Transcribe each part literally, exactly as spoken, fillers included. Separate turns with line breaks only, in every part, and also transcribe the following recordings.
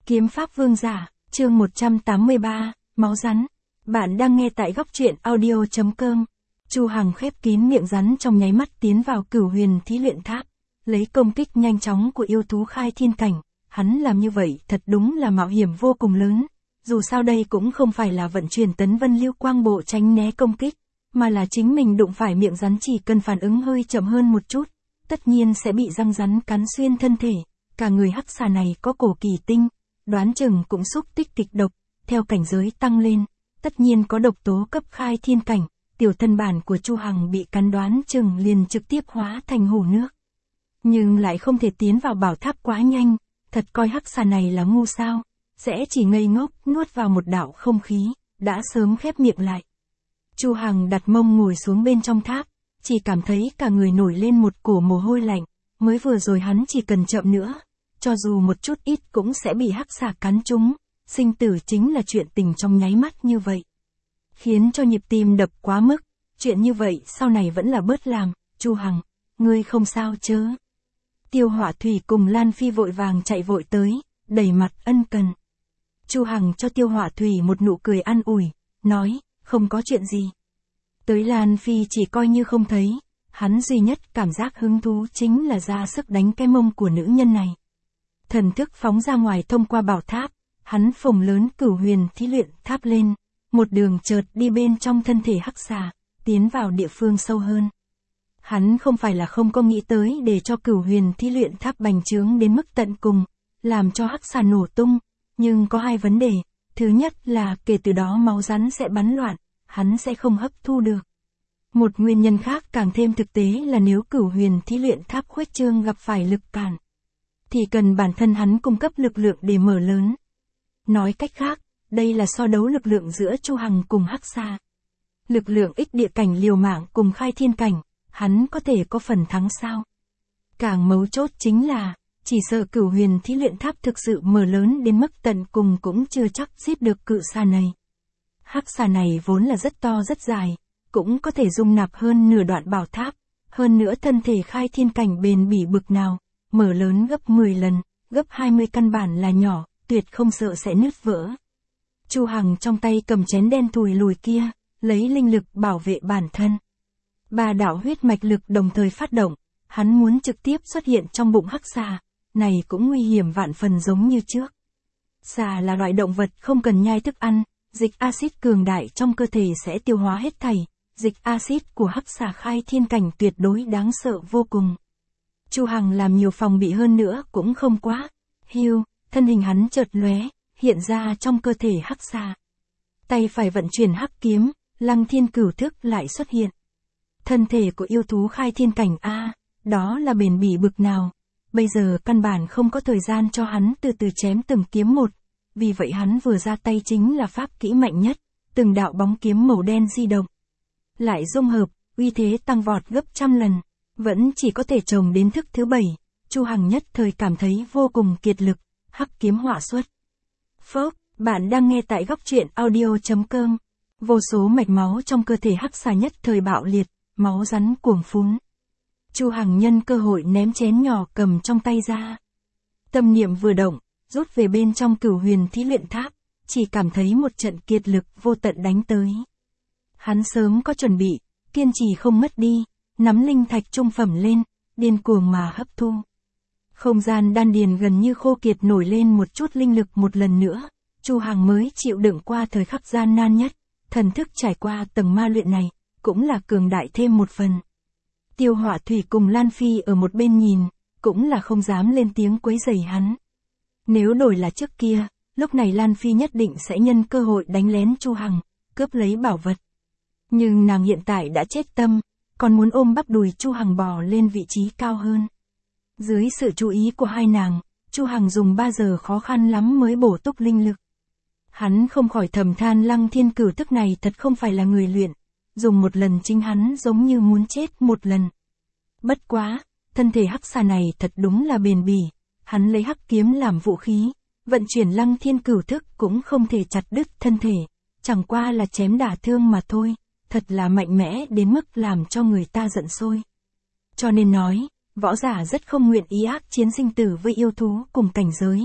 Kiếm pháp vương giả, chương một trăm tám mươi ba, máu rắn. Bạn đang nghe tại góc truyện audio chấm com. Chu Hằng khép kín miệng rắn trong nháy mắt tiến vào Cửu Huyền Thí Luyện Tháp, lấy công kích nhanh chóng của yêu thú khai thiên cảnh. Hắn làm như vậy thật đúng là mạo hiểm vô cùng lớn. Dù sao đây cũng không phải là vận chuyển tấn vân lưu quang bộ tránh né công kích, mà là chính mình đụng phải miệng rắn, chỉ cần phản ứng hơi chậm hơn một chút, tất nhiên sẽ bị răng rắn cắn xuyên thân thể. Cả người hắc xà này có cổ kỳ tinh, đoán chừng cũng xúc tích kịch độc, theo cảnh giới tăng lên, tất nhiên có độc tố cấp khai thiên cảnh. Tiểu thân bản của Chu Hằng bị cắn đoán chừng liền trực tiếp hóa thành hồ nước. Nhưng lại không thể tiến vào bảo tháp quá nhanh, thật coi hắc xà này là ngu sao, sẽ chỉ ngây ngốc nuốt vào một đạo không khí, đã sớm khép miệng lại. Chu Hằng đặt mông ngồi xuống bên trong tháp, chỉ cảm thấy cả người nổi lên một cổ mồ hôi lạnh, mới vừa rồi hắn chỉ cần chậm nữa, cho dù một chút ít cũng sẽ bị hắc xà cắn trúng, sinh tử chính là chuyện tình trong nháy mắt như vậy. Khiến cho nhịp tim đập quá mức, chuyện như vậy sau này vẫn là bớt làm. Chu Hằng, ngươi không sao chớ? Tiêu Hỏa Thủy cùng Lan Phi vội vàng chạy vội tới, đầy mặt ân cần. Chu Hằng cho Tiêu Hỏa Thủy một nụ cười an ủi, nói, không có chuyện gì. Tới Lan Phi chỉ coi như không thấy, hắn duy nhất cảm giác hứng thú chính là ra sức đánh cái mông của nữ nhân này. Thần thức phóng ra ngoài thông qua bảo tháp, hắn phồng lớn Cửu Huyền Thí Luyện Tháp lên, một đường chợt đi bên trong thân thể hắc xà, tiến vào địa phương sâu hơn. Hắn không phải là không có nghĩ tới để cho Cửu Huyền Thí Luyện Tháp bành trướng đến mức tận cùng, làm cho hắc xà nổ tung, nhưng có hai vấn đề. Thứ nhất là kể từ đó máu rắn sẽ bắn loạn, hắn sẽ không hấp thu được. Một nguyên nhân khác càng thêm thực tế là nếu Cửu Huyền Thí Luyện Tháp khuếch trương gặp phải lực cản, thì cần bản thân hắn cung cấp lực lượng để mở lớn. Nói cách khác, đây là so đấu lực lượng giữa Chu Hằng cùng hắc xà. Lực lượng ích địa cảnh liều mạng cùng khai thiên cảnh, hắn có thể có phần thắng sao? Càng mấu chốt chính là, chỉ sợ Cửu Huyền Thí Luyện Tháp thực sự mở lớn đến mức tận cùng cũng chưa chắc giết được cự xà này. Hắc xà này vốn là rất to rất dài, cũng có thể dung nạp hơn nửa đoạn bảo tháp, hơn nữa thân thể khai thiên cảnh bền bỉ bực nào, mở lớn gấp mười lần, gấp hai mươi căn bản là nhỏ, tuyệt không sợ sẽ nứt vỡ. Chu Hằng trong tay cầm chén đen thùi lùi kia, lấy linh lực bảo vệ bản thân. Ba đạo huyết mạch lực đồng thời phát động, hắn muốn trực tiếp xuất hiện trong bụng hắc xà, này cũng nguy hiểm vạn phần giống như trước. Xà là loại động vật không cần nhai thức ăn, dịch axit cường đại trong cơ thể sẽ tiêu hóa hết thảy, dịch axit của hắc xà khai thiên cảnh tuyệt đối đáng sợ vô cùng. Chu Hằng làm nhiều phòng bị hơn nữa cũng không quá. Hiu, thân hình hắn chợt lóe, hiện ra trong cơ thể hắc xà. Tay phải vận chuyển hắc kiếm, Lăng Thiên Cửu Thức lại xuất hiện. Thân thể của yêu thú khai thiên cảnh a, đó là bền bỉ bực nào. Bây giờ căn bản không có thời gian cho hắn từ từ chém từng kiếm một, vì vậy hắn vừa ra tay chính là pháp kỹ mạnh nhất, từng đạo bóng kiếm màu đen di động. Lại dung hợp, uy thế tăng vọt gấp trăm lần, vẫn chỉ có thể trồng đến thức thứ bảy. Chu Hằng nhất thời cảm thấy vô cùng kiệt lực, hắc kiếm hỏa xuất. Phốc, bạn đang nghe tại góc truyện audio chấm com. Vô số mạch máu trong cơ thể hắc xà nhất thời bạo liệt, máu rắn cuồng phún. Chu Hằng nhân cơ hội ném chén nhỏ cầm trong tay ra. Tâm niệm vừa động, rút về bên trong Cửu Huyền Thí Luyện Tháp, chỉ cảm thấy một trận kiệt lực vô tận đánh tới. Hắn sớm có chuẩn bị, kiên trì không mất đi, nắm linh thạch trung phẩm lên, điên cuồng mà hấp thu. Không gian đan điền gần như khô kiệt, nổi lên một chút linh lực một lần nữa, Chu Hằng mới chịu đựng qua thời khắc gian nan nhất, thần thức trải qua tầng ma luyện này, cũng là cường đại thêm một phần. Tiêu Hỏa Thủy cùng Lan Phi ở một bên nhìn, cũng là không dám lên tiếng quấy rầy hắn. Nếu đổi là trước kia, lúc này Lan Phi nhất định sẽ nhân cơ hội đánh lén Chu Hằng, cướp lấy bảo vật. Nhưng nàng hiện tại đã chết tâm, còn muốn ôm bắp đùi Chu Hằng bò lên vị trí cao hơn. Dưới sự chú ý của hai nàng, Chu Hằng dùng ba giờ khó khăn lắm mới bổ túc linh lực. Hắn không khỏi thầm than Lăng Thiên Cửu Thức này thật không phải là người luyện, dùng một lần chính hắn giống như muốn chết một lần. Bất quá, thân thể hắc xà này thật đúng là bền bỉ, hắn lấy hắc kiếm làm vũ khí, vận chuyển Lăng Thiên Cửu Thức cũng không thể chặt đứt thân thể, chẳng qua là chém đả thương mà thôi, thật là mạnh mẽ đến mức làm cho người ta giận sôi. Cho nên nói, võ giả rất không nguyện ý ác chiến sinh tử với yêu thú cùng cảnh giới,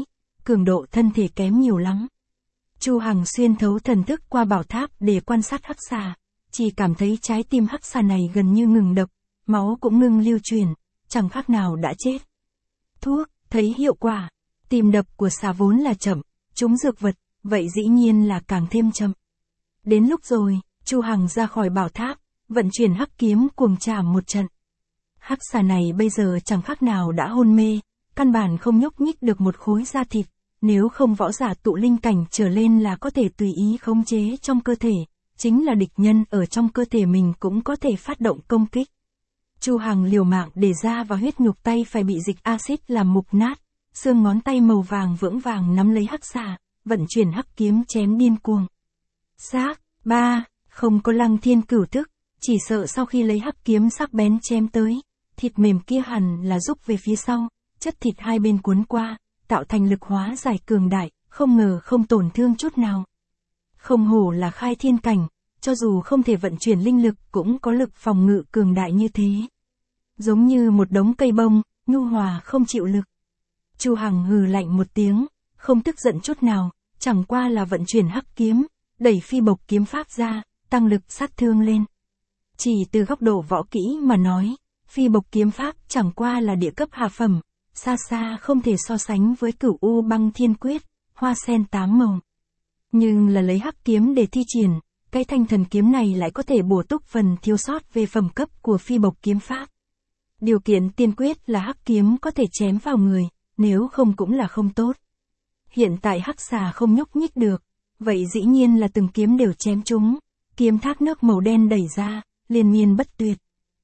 cường độ thân thể kém nhiều lắm. Chu Hằng xuyên thấu thần thức qua bảo tháp để quan sát hắc xà, chỉ cảm thấy trái tim hắc xà này gần như ngừng đập, máu cũng ngừng lưu truyền, chẳng khác nào đã chết. Thuốc, thấy hiệu quả, tim đập của xà vốn là chậm, chúng dược vật, vậy dĩ nhiên là càng thêm chậm. Đến lúc rồi, Chu Hằng ra khỏi bảo tháp, vận chuyển hắc kiếm cuồng chảm một trận. Hắc xà này bây giờ chẳng khác nào đã hôn mê, căn bản không nhúc nhích được một khối da thịt, nếu không võ giả tụ linh cảnh trở lên là có thể tùy ý khống chế trong cơ thể, chính là địch nhân ở trong cơ thể mình cũng có thể phát động công kích. Chu Hằng liều mạng để da và huyết nhục tay phải bị dịch axit làm mục nát, xương ngón tay màu vàng vững vàng nắm lấy hắc xà, vận chuyển hắc kiếm chém điên cuồng. Xác, ba, không có Lăng Thiên Cửu thức, chỉ sợ sau khi lấy hắc kiếm sắc bén chém tới, thịt mềm kia hẳn là rúc về phía sau, chất thịt hai bên cuốn qua, tạo thành lực hóa giải cường đại, không ngờ không tổn thương chút nào. Không hổ là khai thiên cảnh, cho dù không thể vận chuyển linh lực cũng có lực phòng ngự cường đại như thế. Giống như một đống cây bông, nhu hòa không chịu lực. Chu Hằng hừ lạnh một tiếng, không tức giận chút nào, chẳng qua là vận chuyển hắc kiếm, đẩy phi bộc kiếm pháp ra, tăng lực sát thương lên. Chỉ từ góc độ võ kỹ mà nói, phi bộc kiếm pháp chẳng qua là địa cấp hạ phẩm, xa xa không thể so sánh với Cửu U Băng Thiên Quyết, hoa sen tám màu. Nhưng là lấy hắc kiếm để thi triển, cái thanh thần kiếm này lại có thể bổ túc phần thiếu sót về phẩm cấp của phi bộc kiếm pháp. Điều kiện tiên quyết là hắc kiếm có thể chém vào người, nếu không cũng là không tốt. Hiện tại hắc xà không nhúc nhích được, vậy dĩ nhiên là từng kiếm đều chém chúng, kiếm thác nước màu đen đẩy ra, liên miên bất tuyệt.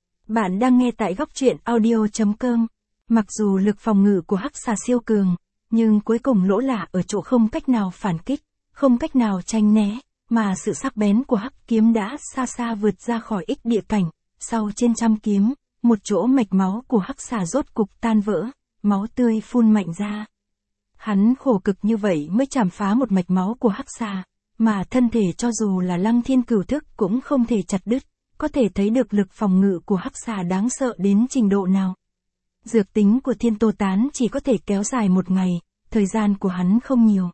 Bạn đang nghe tại góc truyện audio chấm com. Mặc dù lực phòng ngự của hắc xà siêu cường, nhưng cuối cùng lỗ lạ ở chỗ không cách nào phản kích, không cách nào tranh né, mà sự sắc bén của hắc kiếm đã xa xa vượt ra khỏi ích địa cảnh. Sau trên trăm kiếm, một chỗ mạch máu của hắc xà rốt cục tan vỡ, máu tươi phun mạnh ra. Hắn khổ cực như vậy mới chảm phá một mạch máu của hắc xà, mà thân thể cho dù là Lăng Thiên Cửu thức cũng không thể chặt đứt, có thể thấy được lực phòng ngự của hắc xà đáng sợ đến trình độ nào. Dược tính của Thiên Tô Tán chỉ có thể kéo dài một ngày, thời gian của hắn không nhiều.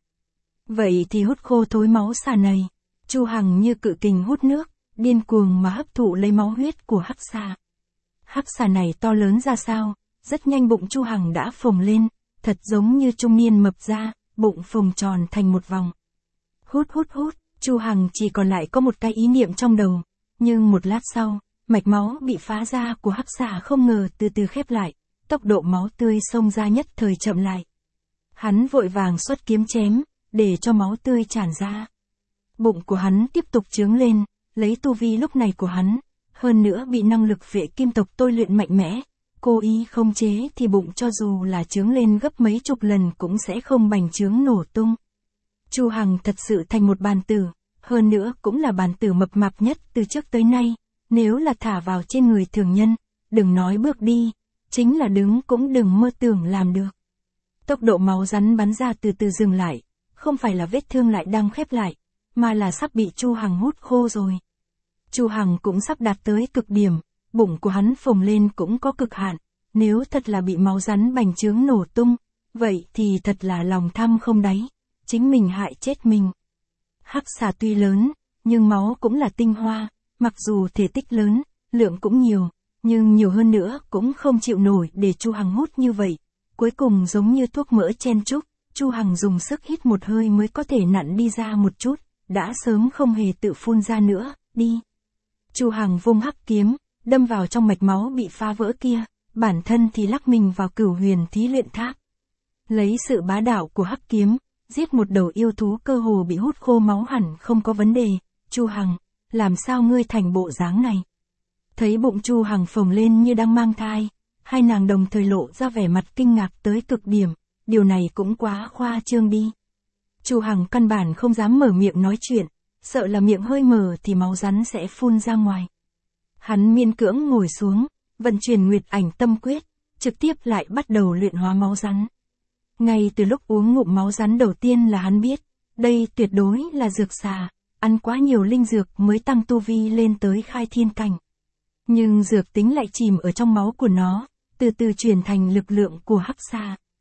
Vậy thì hút khô thối máu xà này, Chu Hằng như cự kình hút nước, điên cuồng mà hấp thụ lấy máu huyết của hắc xà. Hắc xà này to lớn ra sao, rất nhanh bụng Chu Hằng đã phồng lên, thật giống như trung niên mập ra, bụng phồng tròn thành một vòng. Hút hút hút, Chu Hằng chỉ còn lại có một cái ý niệm trong đầu, nhưng một lát sau, mạch máu bị phá ra của hắc xà không ngờ từ từ khép lại, tốc độ máu tươi xông ra nhất thời chậm lại. Hắn vội vàng xuất kiếm chém, để cho máu tươi tràn ra. Bụng của hắn tiếp tục trướng lên, lấy tu vi lúc này của hắn, hơn nữa bị năng lực vệ kim tộc tôi luyện mạnh mẽ, cố ý không chế thì bụng cho dù là trướng lên gấp mấy chục lần cũng sẽ không bành trướng nổ tung. Chu Hằng thật sự thành một bàn tử, hơn nữa cũng là bàn tử mập mạp nhất từ trước tới nay, nếu là thả vào trên người thường nhân, đừng nói bước đi, chính là đứng cũng đừng mơ tưởng làm được. Tốc độ máu rắn bắn ra từ từ dừng lại, không phải là vết thương lại đang khép lại, mà là sắp bị Chu Hằng hút khô rồi. Chu Hằng cũng sắp đạt tới cực điểm, bụng của hắn phồng lên cũng có cực hạn, nếu thật là bị máu rắn bành trướng nổ tung, vậy thì thật là lòng tham không đáy, chính mình hại chết mình. Hắc xà tuy lớn, nhưng máu cũng là tinh hoa, mặc dù thể tích lớn, lượng cũng nhiều, nhưng nhiều hơn nữa cũng không chịu nổi để Chu Hằng hút như vậy. Cuối cùng giống như thuốc mỡ chen chúc, Chu Hằng dùng sức hít một hơi mới có thể nặn đi ra một chút, đã sớm không hề tự phun ra nữa, đi. Chu Hằng vung hắc kiếm, đâm vào trong mạch máu bị phá vỡ kia, bản thân thì lắc mình vào Cửu Huyền Thí Luyện Tháp. Lấy sự bá đạo của hắc kiếm, giết một đầu yêu thú cơ hồ bị hút khô máu hẳn không có vấn đề. Chu Hằng, làm sao ngươi thành bộ dáng này? Thấy bụng Chu Hằng phồng lên như đang mang thai, hai nàng đồng thời lộ ra vẻ mặt kinh ngạc tới cực điểm, điều này cũng quá khoa trương đi. Chu Hằng căn bản không dám mở miệng nói chuyện, sợ là miệng hơi mở thì máu rắn sẽ phun ra ngoài. Hắn miên cưỡng ngồi xuống, vận chuyển Nguyệt Ảnh Tâm Quyết, trực tiếp lại bắt đầu luyện hóa máu rắn. Ngay từ lúc uống ngụm máu rắn đầu tiên là hắn biết, đây tuyệt đối là dược xà, ăn quá nhiều linh dược mới tăng tu vi lên tới khai thiên cảnh. Nhưng dược tính lại chìm ở trong máu của nó, từ từ chuyển thành lực lượng của hắc xà.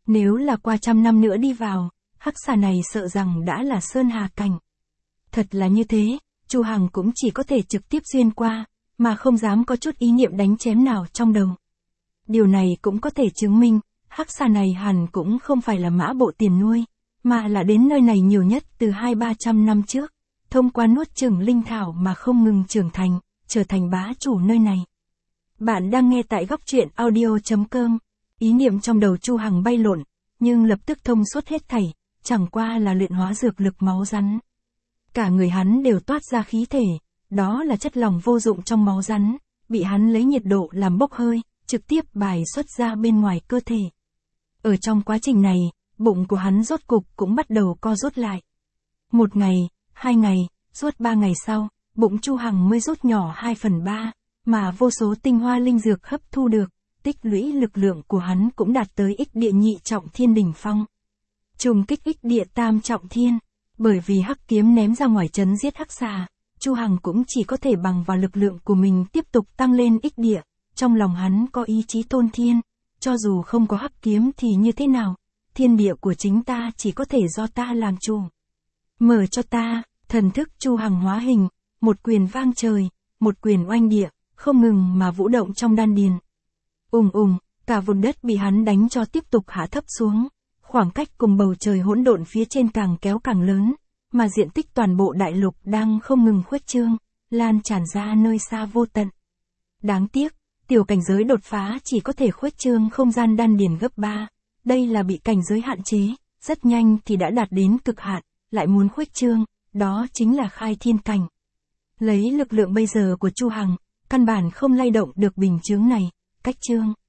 Nếu là qua trăm năm nữa đi vào, hắc xà này sợ rằng đã là sơn hà cảnh. Thật là như thế, Chu Hằng cũng chỉ có thể trực tiếp xuyên qua, mà không dám có chút ý niệm đánh chém nào trong đầu. Điều này cũng có thể chứng minh, hắc xà này hẳn cũng không phải là mã bộ tiền nuôi, mà là đến nơi này nhiều nhất từ hai ba trăm năm trước, thông qua nuốt chửng linh thảo mà không ngừng trưởng thành, trở thành bá chủ nơi này. Bạn đang nghe tại góc truyện audio.com. Ý niệm trong đầu Chu Hằng bay lộn, nhưng lập tức thông suốt hết thảy, chẳng qua là luyện hóa dược lực máu rắn. Cả người hắn đều toát ra khí thể, đó là chất lỏng vô dụng trong máu rắn, bị hắn lấy nhiệt độ làm bốc hơi, trực tiếp bài xuất ra bên ngoài cơ thể. Ở trong quá trình này, bụng của hắn rốt cục cũng bắt đầu co rút lại. Một ngày, hai ngày, suốt ba ngày sau, bụng Chu Hằng mới rút nhỏ hai phần ba, mà vô số tinh hoa linh dược hấp thu được, tích lũy lực lượng của hắn cũng đạt tới ích địa nhị trọng thiên đỉnh phong. Trùng kích ích địa tam trọng thiên, bởi vì hắc kiếm ném ra ngoài trấn giết hắc xà, Chu Hằng cũng chỉ có thể bằng vào lực lượng của mình tiếp tục tăng lên ích địa, trong lòng hắn có ý chí tôn thiên, cho dù không có hắc kiếm thì như thế nào, thiên địa của chính ta chỉ có thể do ta làm chủ. Mở cho ta, thần thức Chu Hằng hóa hình, một quyền vang trời, một quyền oanh địa, không ngừng mà vũ động trong đan điền. Ùng ùng, cả vùng đất bị hắn đánh cho tiếp tục hạ thấp xuống, khoảng cách cùng bầu trời hỗn độn phía trên càng kéo càng lớn, mà diện tích toàn bộ đại lục đang không ngừng khuếch trương, lan tràn ra nơi xa vô tận. Đáng tiếc, tiểu cảnh giới đột phá chỉ có thể khuếch trương không gian đan điền gấp ba, đây là bị cảnh giới hạn chế, rất nhanh thì đã đạt đến cực hạn, lại muốn khuếch trương, đó chính là khai thiên cảnh. Lấy lực lượng bây giờ của Chu Hằng, căn bản không lay động được bình chướng này, cách trương.